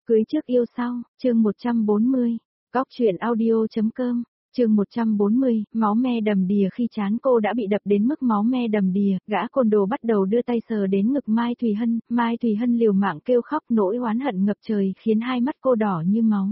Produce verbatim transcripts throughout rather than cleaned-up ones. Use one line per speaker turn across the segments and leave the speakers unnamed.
Cưới trước yêu sau, chương một trăm bốn mươi, góc truyện audio.com, chương một trăm bốn mươi, máu me đầm đìa khi trán cô đã bị đập đến mức máu me đầm đìa, gã côn đồ bắt đầu đưa tay sờ đến ngực Mai Thùy Hân, Mai Thùy Hân liều mạng kêu khóc nỗi oán hận ngập trời khiến hai mắt cô đỏ như máu.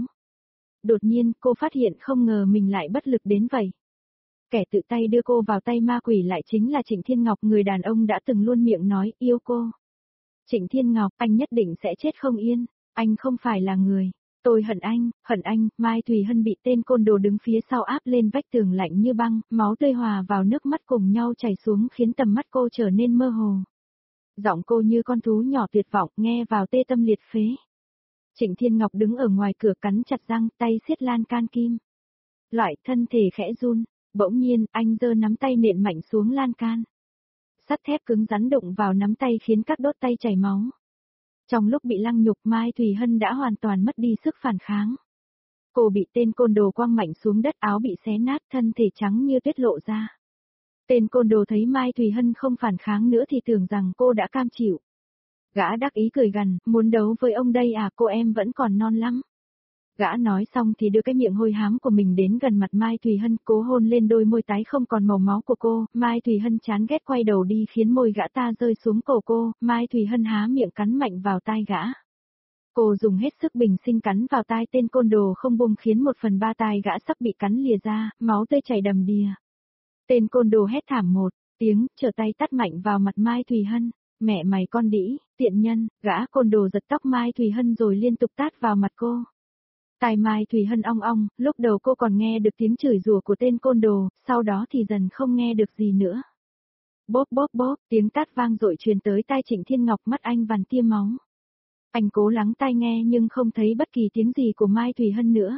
Đột nhiên cô phát hiện không ngờ mình lại bất lực đến vậy. Kẻ tự tay đưa cô vào tay ma quỷ lại chính là Trịnh Thiên Ngọc, người đàn ông đã từng luôn miệng nói yêu cô. Trịnh Thiên Ngọc, anh nhất định sẽ chết không yên, anh không phải là người. Tôi hận anh, hận anh. Mai Thùy Hân bị tên côn đồ đứng phía sau áp lên vách tường lạnh như băng, máu tươi hòa vào nước mắt cùng nhau chảy xuống khiến tầm mắt cô trở nên mơ hồ. Giọng cô như con thú nhỏ tuyệt vọng, nghe vào tê tâm liệt phế. Trịnh Thiên Ngọc đứng ở ngoài cửa cắn chặt răng, tay siết lan can kim. Loại thân thể khẽ run, bỗng nhiên anh giơ nắm tay nện mạnh xuống lan can. Sắt thép cứng rắn đụng vào nắm tay khiến các đốt tay chảy máu. Trong lúc bị lăng nhục, Mai Thùy Hân đã hoàn toàn mất đi sức phản kháng. Cô bị tên côn đồ quăng mạnh xuống đất, áo bị xé nát, thân thể trắng như tuyết lộ ra. Tên côn đồ thấy Mai Thùy Hân không phản kháng nữa thì tưởng rằng cô đã cam chịu. Gã đắc ý cười gằn, muốn đấu với ông đây à, cô em vẫn còn non lắm. Gã nói xong thì đưa cái miệng hôi hám của mình đến gần mặt Mai Thùy Hân, cố hôn lên đôi môi tái không còn màu máu của cô. Mai Thùy Hân chán ghét quay đầu đi khiến môi gã ta rơi xuống cổ cô. Mai Thùy Hân há miệng cắn mạnh vào tai gã. Cô dùng hết sức bình sinh cắn vào tai tên côn đồ không buông khiến một phần ba tai gã sắp bị cắn lìa ra, máu tươi chảy đầm đìa. Tên côn đồ hét thảm một tiếng, trở tay tát mạnh vào mặt Mai Thùy Hân. Mẹ mày con đĩ, tiện nhân. Gã côn đồ giật tóc Mai Thùy Hân rồi liên tục tát vào mặt cô. Tai Mai Thùy Hân ong ong, lúc đầu cô còn nghe được tiếng chửi rủa của tên côn đồ, sau đó thì dần không nghe được gì nữa. Bốp bốp bốp, tiếng tát vang dội truyền tới tai Trịnh Thiên Ngọc, mắt anh vằn tia máu. Anh cố lắng tai nghe nhưng không thấy bất kỳ tiếng gì của Mai Thùy Hân nữa.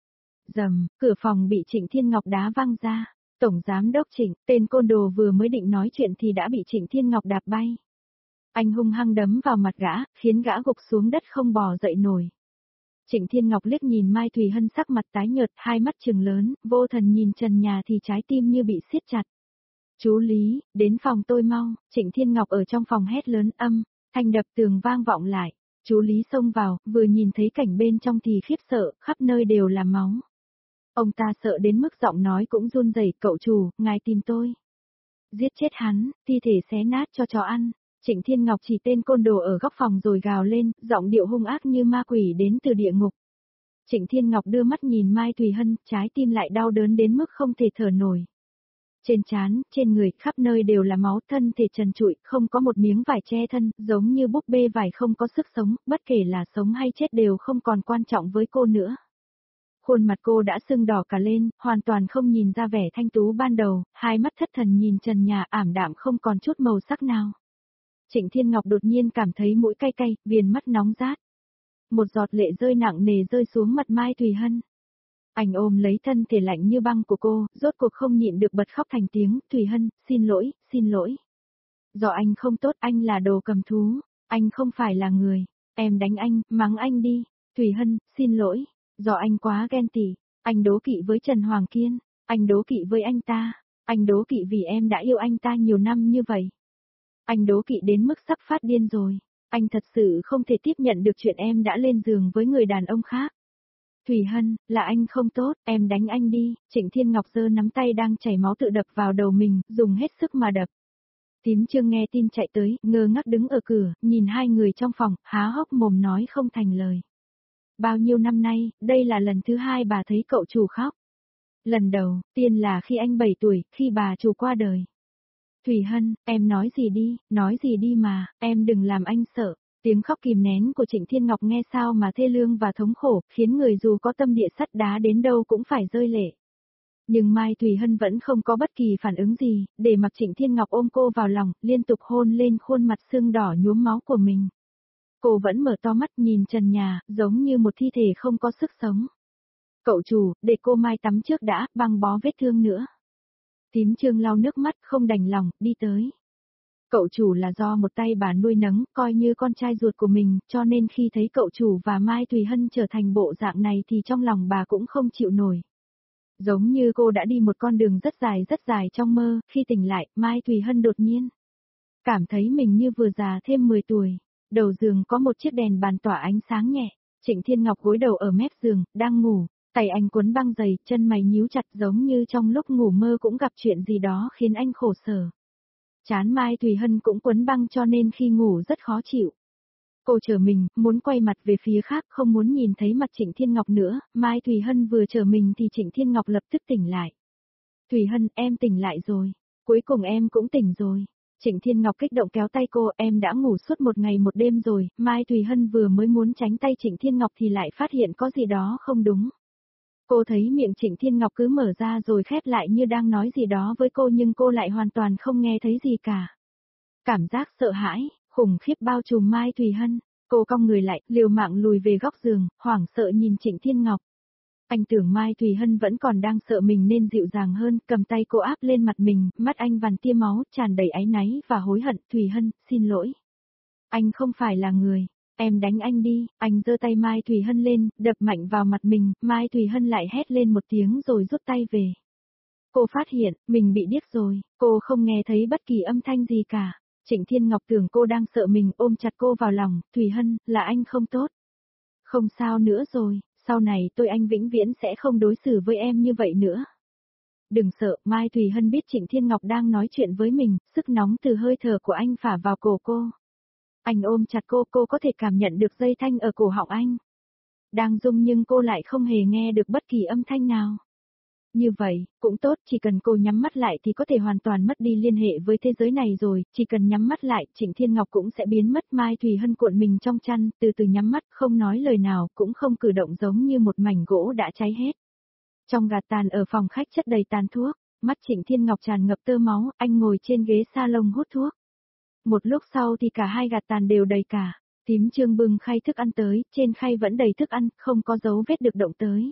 Rầm, cửa phòng bị Trịnh Thiên Ngọc đá văng ra. Tổng giám đốc Trịnh, tên côn đồ vừa mới định nói chuyện thì đã bị Trịnh Thiên Ngọc đạp bay. Anh hung hăng đấm vào mặt gã, khiến gã gục xuống đất không bò dậy nổi. Trịnh Thiên Ngọc liếc nhìn Mai Thùy Hân sắc mặt tái nhợt, hai mắt trừng lớn, vô thần nhìn trần nhà thì trái tim như bị siết chặt. Chú Lý, đến phòng tôi mau. Trịnh Thiên Ngọc ở trong phòng hét lớn, âm, thanh đập tường vang vọng lại. Chú Lý xông vào, vừa nhìn thấy cảnh bên trong thì khiếp sợ, khắp nơi đều là máu. Ông ta sợ đến mức giọng nói cũng run rẩy, cậu chủ, ngài tìm tôi. Giết chết hắn, thi thể xé nát cho chó ăn. Trịnh Thiên Ngọc chỉ tên côn đồ ở góc phòng rồi gào lên, giọng điệu hung ác như ma quỷ đến từ địa ngục. Trịnh Thiên Ngọc đưa mắt nhìn Mai Thùy Hân, trái tim lại đau đớn đến mức không thể thở nổi. Trên trán, trên người, khắp nơi đều là máu, thân thể trần trụi, không có một miếng vải che thân, giống như búp bê vải không có sức sống, bất kể là sống hay chết đều không còn quan trọng với cô nữa. Khuôn mặt cô đã sưng đỏ cả lên, hoàn toàn không nhìn ra vẻ thanh tú ban đầu, hai mắt thất thần nhìn trần nhà ảm đạm không còn chút màu sắc nào. Trịnh Thiên Ngọc đột nhiên cảm thấy mũi cay cay, viền mắt nóng rát. Một giọt lệ rơi nặng nề rơi xuống mặt Mai Thùy Hân. Anh ôm lấy thân thể lạnh như băng của cô, rốt cuộc không nhịn được bật khóc thành tiếng, Thùy Hân, xin lỗi, xin lỗi. Do anh không tốt, anh là đồ cầm thú, anh không phải là người, em đánh anh, mắng anh đi. Thùy Hân, xin lỗi, do anh quá ghen tị, anh đố kỵ với Trần Hoàng Kiên, anh đố kỵ với anh ta, anh đố kỵ vì em đã yêu anh ta nhiều năm như vậy. Anh đố kỵ đến mức sắp phát điên rồi, anh thật sự không thể tiếp nhận được chuyện em đã lên giường với người đàn ông khác. Thùy Hân, là anh không tốt, em đánh anh đi. Trịnh Thiên Ngọc giơ nắm tay đang chảy máu tự đập vào đầu mình, dùng hết sức mà đập. Tím Trương nghe tin chạy tới, ngơ ngác đứng ở cửa, nhìn hai người trong phòng, há hốc mồm nói không thành lời. Bao nhiêu năm nay, đây là lần thứ hai bà thấy cậu chủ khóc. Lần đầu, tiên là khi anh bảy tuổi, khi bà chủ qua đời. Thùy Hân, em nói gì đi, nói gì đi mà, em đừng làm anh sợ. Tiếng khóc kìm nén của Trịnh Thiên Ngọc nghe sao mà thê lương và thống khổ, khiến người dù có tâm địa sắt đá đến đâu cũng phải rơi lệ. Nhưng Mai Thùy Hân vẫn không có bất kỳ phản ứng gì, để mặc Trịnh Thiên Ngọc ôm cô vào lòng, liên tục hôn lên khuôn mặt sưng đỏ nhuốm máu của mình. Cô vẫn mở to mắt nhìn trần nhà, giống như một thi thể không có sức sống. Cậu chủ, để cô Mai tắm trước đã, băng bó vết thương nữa. Tím Trương lau nước mắt không đành lòng, đi tới. Cậu chủ là do một tay bà nuôi nấng, coi như con trai ruột của mình, cho nên khi thấy cậu chủ và Mai Thùy Hân trở thành bộ dạng này thì trong lòng bà cũng không chịu nổi. Giống như cô đã đi một con đường rất dài rất dài trong mơ, khi tỉnh lại, Mai Thùy Hân đột nhiên cảm thấy mình như vừa già thêm mười tuổi. Đầu giường có một chiếc đèn bàn tỏa ánh sáng nhẹ, Trịnh Thiên Ngọc gối đầu ở mép giường, đang ngủ, tay anh quấn băng dày, chân mày nhíu chặt giống như trong lúc ngủ mơ cũng gặp chuyện gì đó khiến anh khổ sở. Trán Mai Thùy Hân cũng quấn băng cho nên khi ngủ rất khó chịu. Cô trở mình, muốn quay mặt về phía khác, không muốn nhìn thấy mặt Trịnh Thiên Ngọc nữa, Mai Thùy Hân vừa trở mình thì Trịnh Thiên Ngọc lập tức tỉnh lại. Thùy Hân, em tỉnh lại rồi. Cuối cùng em cũng tỉnh rồi. Trịnh Thiên Ngọc kích động kéo tay cô, em đã ngủ suốt một ngày một đêm rồi. Mai Thùy Hân vừa mới muốn tránh tay Trịnh Thiên Ngọc thì lại phát hiện có gì đó không đúng. Cô thấy miệng Trịnh Thiên Ngọc cứ mở ra rồi khép lại như đang nói gì đó với cô nhưng cô lại hoàn toàn không nghe thấy gì cả. Cảm giác sợ hãi, khủng khiếp bao trùm Mai Thùy Hân. Cô cong người lại, liều mạng lùi về góc giường, hoảng sợ nhìn Trịnh Thiên Ngọc. Anh tưởng Mai Thùy Hân vẫn còn đang sợ mình nên dịu dàng hơn, cầm tay cô áp lên mặt mình, mắt anh vằn tia máu, tràn đầy áy náy và hối hận. Thùy Hân, xin lỗi. Anh không phải là người. Em đánh anh đi. Anh giơ tay Mai Thùy Hân lên, đập mạnh vào mặt mình, Mai Thùy Hân lại hét lên một tiếng rồi rút tay về. Cô phát hiện, mình bị điếc rồi, cô không nghe thấy bất kỳ âm thanh gì cả. Trịnh Thiên Ngọc tưởng cô đang sợ mình, ôm chặt cô vào lòng. Thùy Hân, là anh không tốt. Không sao nữa rồi, sau này tôi anh vĩnh viễn sẽ không đối xử với em như vậy nữa. Đừng sợ, Mai Thùy Hân biết Trịnh Thiên Ngọc đang nói chuyện với mình, sức nóng từ hơi thở của anh phả vào cổ cô. Anh ôm chặt cô, cô có thể cảm nhận được dây thanh ở cổ họng anh. Đang rung nhưng cô lại không hề nghe được bất kỳ âm thanh nào. Như vậy, cũng tốt, chỉ cần cô nhắm mắt lại thì có thể hoàn toàn mất đi liên hệ với thế giới này rồi, chỉ cần nhắm mắt lại, Trịnh Thiên Ngọc cũng sẽ biến mất. Mai Thùy Hân cuộn mình trong chăn, từ từ nhắm mắt, không nói lời nào, cũng không cử động giống như một mảnh gỗ đã cháy hết. Trong gạt tàn ở phòng khách chất đầy tàn thuốc, mắt Trịnh Thiên Ngọc tràn ngập tơ máu, anh ngồi trên ghế salon hút thuốc. Một lúc sau thì cả hai gạt tàn đều đầy cả, Thím Trương bưng khay thức ăn tới, trên khay vẫn đầy thức ăn, không có dấu vết được động tới.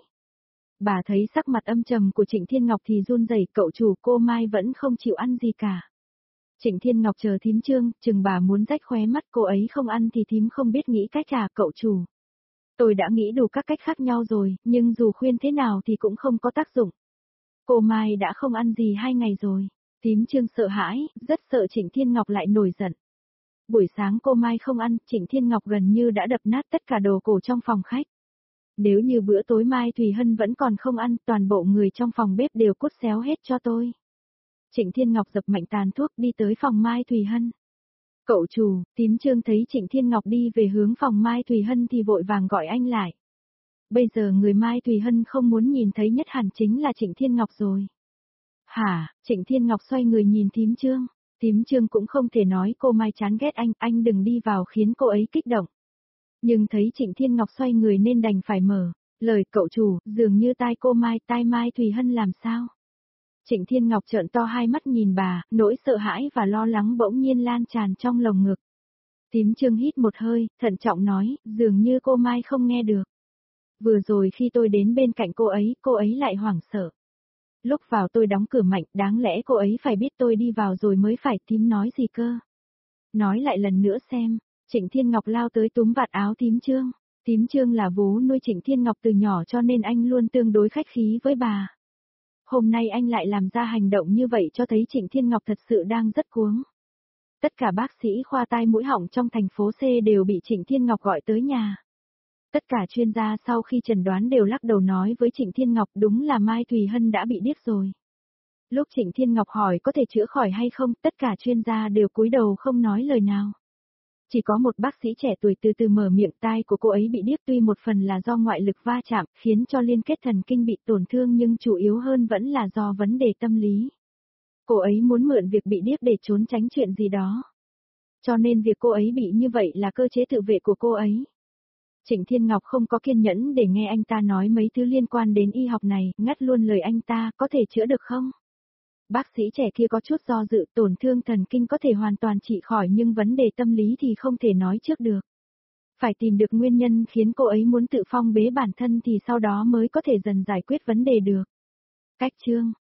Bà thấy sắc mặt âm trầm của Trịnh Thiên Ngọc thì run rẩy, cậu chủ, cô Mai vẫn không chịu ăn gì cả. Trịnh Thiên Ngọc chờ thím Trương, chừng bà muốn rách khóe mắt, cô ấy không ăn thì thím không biết nghĩ cách à, cậu chủ. Tôi đã nghĩ đủ các cách khác nhau rồi, nhưng dù khuyên thế nào thì cũng không có tác dụng. Cô Mai đã không ăn gì hai ngày rồi. Thím Trương sợ hãi, rất sợ Trịnh Thiên Ngọc lại nổi giận. Buổi sáng cô Mai không ăn, Trịnh Thiên Ngọc gần như đã đập nát tất cả đồ cổ trong phòng khách. Nếu như bữa tối Mai Thùy Hân vẫn còn không ăn, toàn bộ người trong phòng bếp đều cút xéo hết cho tôi. Trịnh Thiên Ngọc dập mạnh tàn thuốc đi tới phòng Mai Thùy Hân. Cậu chủ, Thím Trương thấy Trịnh Thiên Ngọc đi về hướng phòng Mai Thùy Hân thì vội vàng gọi anh lại. Bây giờ người Mai Thùy Hân không muốn nhìn thấy nhất hẳn chính là Trịnh Thiên Ngọc rồi. Hả, Trịnh Thiên Ngọc xoay người nhìn Thím Trương. Thím Trương cũng không thể nói cô Mai chán ghét anh, anh đừng đi vào khiến cô ấy kích động. Nhưng thấy Trịnh Thiên Ngọc xoay người nên đành phải mở. Lời cậu chủ, dường như tai cô Mai, tai Mai Thùy Hân làm sao? Trịnh Thiên Ngọc trợn to hai mắt nhìn bà, nỗi sợ hãi và lo lắng bỗng nhiên lan tràn trong lồng ngực. Thím Trương hít một hơi, thận trọng nói, dường như cô Mai không nghe được. Vừa rồi khi tôi đến bên cạnh cô ấy, cô ấy lại hoảng sợ. Lúc vào tôi đóng cửa mạnh, đáng lẽ cô ấy phải biết tôi đi vào rồi mới phải. Thím nói gì cơ? Nói lại lần nữa xem. Trịnh Thiên Ngọc lao tới túm vạt áo Thím Trương. Thím Trương là vú nuôi Trịnh Thiên Ngọc từ nhỏ cho nên anh luôn tương đối khách khí với bà. Hôm nay anh lại làm ra hành động như vậy cho thấy Trịnh Thiên Ngọc thật sự đang rất cuống. Tất cả bác sĩ khoa tai mũi họng trong thành phố C đều bị Trịnh Thiên Ngọc gọi tới nhà. Tất cả chuyên gia sau khi chẩn đoán đều lắc đầu nói với Trịnh Thiên Ngọc đúng là Mai Thùy Hân đã bị điếc rồi. Lúc Trịnh Thiên Ngọc hỏi có thể chữa khỏi hay không, tất cả chuyên gia đều cúi đầu không nói lời nào. Chỉ có một bác sĩ trẻ tuổi từ từ mở miệng, tai của cô ấy bị điếc tuy một phần là do ngoại lực va chạm, khiến cho liên kết thần kinh bị tổn thương nhưng chủ yếu hơn vẫn là do vấn đề tâm lý. Cô ấy muốn mượn việc bị điếc để trốn tránh chuyện gì đó. Cho nên việc cô ấy bị như vậy là cơ chế tự vệ của cô ấy. Trịnh Thiên Ngọc không có kiên nhẫn để nghe anh ta nói mấy thứ liên quan đến y học này, ngắt luôn lời anh ta, có thể chữa được không? Bác sĩ trẻ kia có chút do dự, tổn thương thần kinh có thể hoàn toàn trị khỏi nhưng vấn đề tâm lý thì không thể nói trước được. Phải tìm được nguyên nhân khiến cô ấy muốn tự phong bế bản thân thì sau đó mới có thể dần giải quyết vấn đề được. Cách chương